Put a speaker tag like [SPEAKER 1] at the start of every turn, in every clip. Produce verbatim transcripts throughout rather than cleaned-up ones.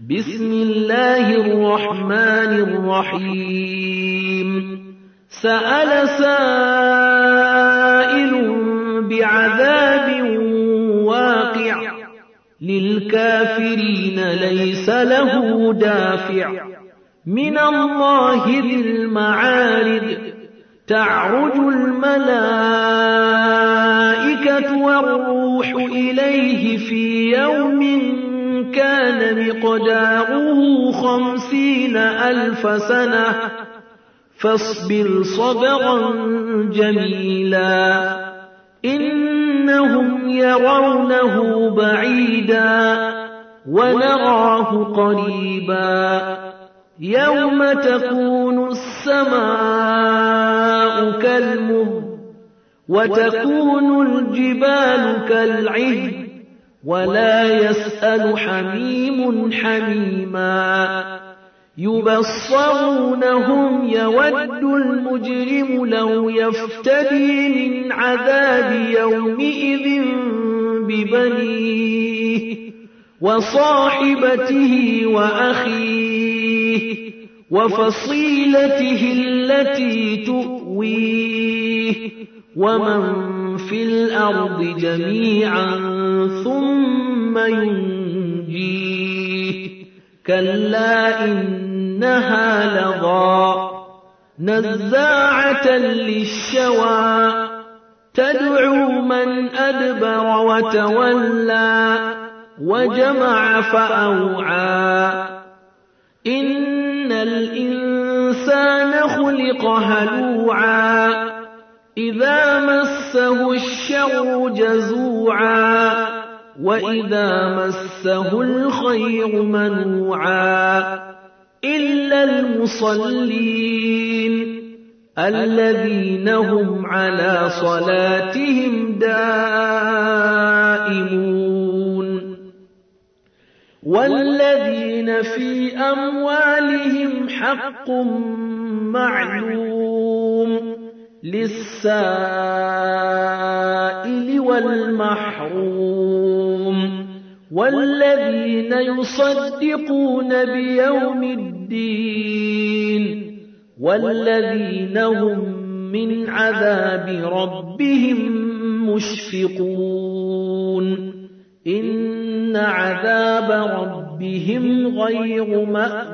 [SPEAKER 1] بسم الله الرحمن الرحيم سأل سائل بعذاب واقع للكافرين ليس له دافع من الله ذي المعارج تعرج الملائكة والروح إليه في يوم كان مقداره خمسين ألف سنة فاصبر صبرا جميلا إنهم يرونه بعيدا ونراه قريبا يوم تكون السماء كالمهل وتكون الجبال كالعهن ولا يسأل حميم حميما يبصرونهم يود المجرم لو يفتدي من عذاب يومئذ ببنيه وصاحبته وأخيه وفصيلته التي تؤويه ومن في الأرض جميعا ثم ينجيه كلا إنها لظى نزاعة للشوى تدعو من أدبر وتولى وجمع فأوعى إن الإنسان خلق هلوعا إذا مسه الشر جزوعا وإذا مسه الخير منوعا إلا المصلين الذين هم على صلاتهم دائمون والذين في أموالهم حق معلوم للسائل والمحروم والذين يصدقون بيوم الدين والذين هم من عذاب ربهم مشفقون إن عذاب ربهم غير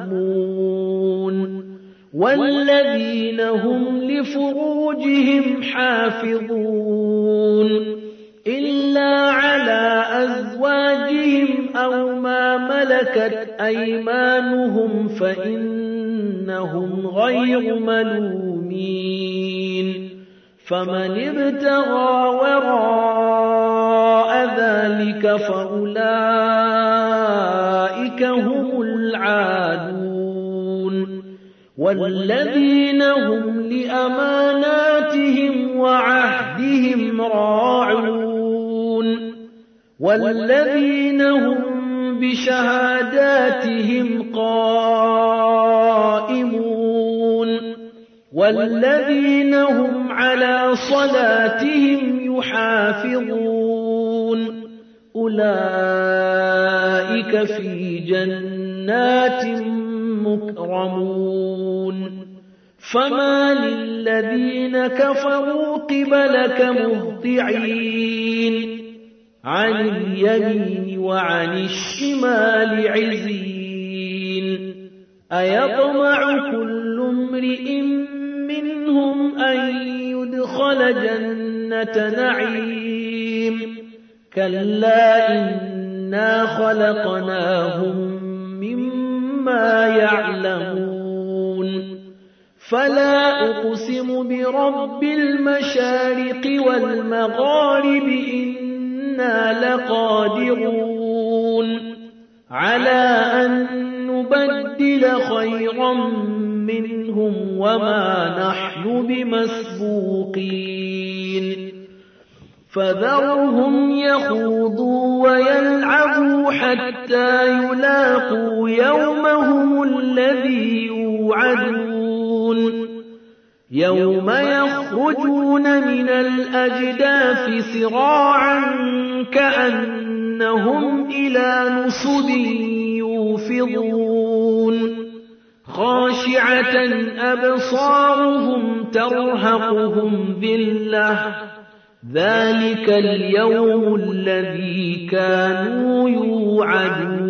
[SPEAKER 1] مأمون والذين هم لفروجهم حافظون إلا على أزواجهم أو ما ملكت أيمانهم فإنهم غير ملومين فمن ابتغى وراء ذلك فأولئك هم العادون والذين هم لأماناتهم وعهدهم راعون والذين هم بشهاداتهم قائمون والذين هم على صلاتهم يحافظون أولئك في جنات مكرمون فما للذين كفروا قبلك مهطعين عن اليمين وعن الشمال عزين أيطمع كل امرئ منهم أن يدخل جنة نعيم كلا إنا خلقناهم مما يعلمون فلا أقسم برب المشارق والمغارب إنا لقادرون على أن نبدل خيرا منهم وما نحن بمسبوقين فذرهم يخوضوا ويلعبوا حتى يلاقوا يومهم الذي يوعدون يوم يخرجون من الأجداث سراعا كأنهم إلى نصب يوفضون يقبضون خاشعة أبصارهم ترهقهم ذلة ذلك اليوم الذي كانوا يوعدون